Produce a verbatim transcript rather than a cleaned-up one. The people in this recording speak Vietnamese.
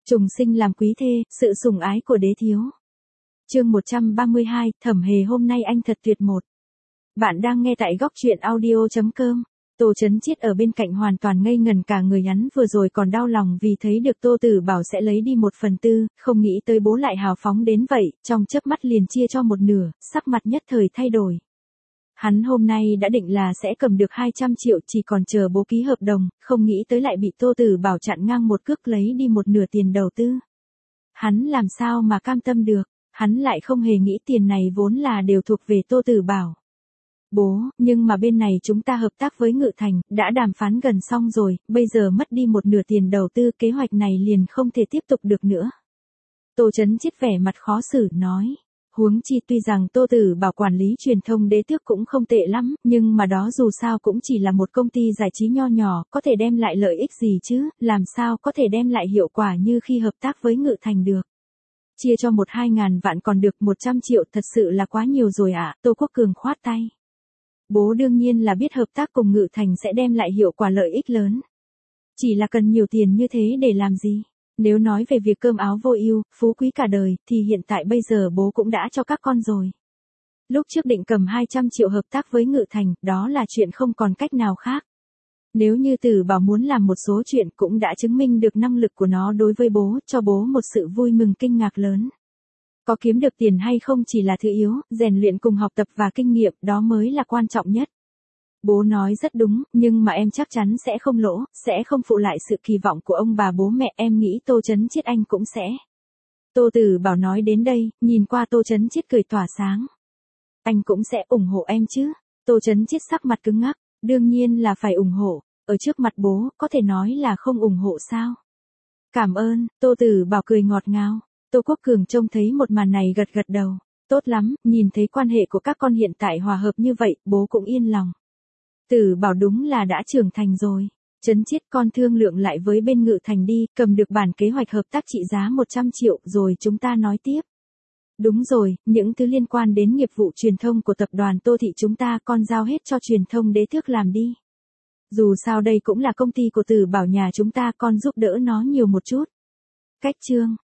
Trùng sinh làm quý thê, sự sủng ái của đế thiếu. Chương một trăm ba mươi hai, Thẩm Hề hôm nay anh thật tuyệt một. Bạn đang nghe tại góc truyện audio chấm com. Tô Chấn Chiết ở bên cạnh hoàn toàn ngây ngần cả người, hắn vừa rồi còn đau lòng vì thấy được Tô Tử Bảo sẽ lấy đi một phần tư, không nghĩ tới bố lại hào phóng đến vậy, trong chớp mắt liền chia cho một nửa, sắc mặt nhất thời thay đổi. Hắn hôm nay đã định là sẽ cầm được hai trăm triệu, chỉ còn chờ bố ký hợp đồng, không nghĩ tới lại bị Tô Tử Bảo chặn ngang một cước lấy đi một nửa tiền đầu tư. Hắn làm sao mà cam tâm được, hắn lại không hề nghĩ tiền này vốn là đều thuộc về Tô Tử Bảo. Bố, nhưng mà bên này chúng ta hợp tác với Ngự Thành, đã đàm phán gần xong rồi, bây giờ mất đi một nửa tiền đầu tư, kế hoạch này liền không thể tiếp tục được nữa. Tô Chấn Chiết vẻ mặt khó xử nói. Huống chi tuy rằng Tô Tử Bảo quản lý truyền thông đế tước cũng không tệ lắm, nhưng mà đó dù sao cũng chỉ là một công ty giải trí nho nhỏ, có thể đem lại lợi ích gì chứ, làm sao có thể đem lại hiệu quả như khi hợp tác với Ngự Thành được. Chia cho một hai ngàn vạn còn được một trăm triệu thật sự là quá nhiều rồi ạ, à, Tô Quốc Cường khoát tay. Bố đương nhiên là biết hợp tác cùng Ngự Thành sẽ đem lại hiệu quả lợi ích lớn. Chỉ là cần nhiều tiền như thế để làm gì? Nếu nói về việc cơm áo vô ưu, phú quý cả đời, thì hiện tại bây giờ bố cũng đã cho các con rồi. Lúc trước định cầm hai trăm triệu hợp tác với Ngự Thành, đó là chuyện không còn cách nào khác. Nếu như Tử Bảo muốn làm một số chuyện cũng đã chứng minh được năng lực của nó đối với bố, cho bố một sự vui mừng kinh ngạc lớn. Có kiếm được tiền hay không chỉ là thứ yếu, rèn luyện cùng học tập và kinh nghiệm, đó mới là quan trọng nhất. Bố nói rất đúng, nhưng mà em chắc chắn sẽ không lỗ, sẽ không phụ lại sự kỳ vọng của ông bà bố mẹ, em nghĩ Tô Chấn Chiết anh cũng sẽ. Tô Tử Bảo nói đến đây, nhìn qua Tô Chấn Chiết cười tỏa sáng. Anh cũng sẽ ủng hộ em chứ? Tô Chấn Chiết sắc mặt cứng ngắc, đương nhiên là phải ủng hộ, ở trước mặt bố, có thể nói là không ủng hộ sao? Cảm ơn, Tô Tử Bảo cười ngọt ngào. Tô Quốc Cường trông thấy một màn này gật gật đầu, tốt lắm, nhìn thấy quan hệ của các con hiện tại hòa hợp như vậy, bố cũng yên lòng. Tử Bảo đúng là đã trưởng thành rồi. Chấn Chiết, con thương lượng lại với bên Ngự Thành đi, cầm được bản kế hoạch hợp tác trị giá một trăm triệu rồi chúng ta nói tiếp. Đúng rồi, những thứ liên quan đến nghiệp vụ truyền thông của tập đoàn Tô Thị chúng ta con giao hết cho truyền thông đế tước làm đi. Dù sao đây cũng là công ty của Tử Bảo nhà chúng ta, con giúp đỡ nó nhiều một chút. Cách chương.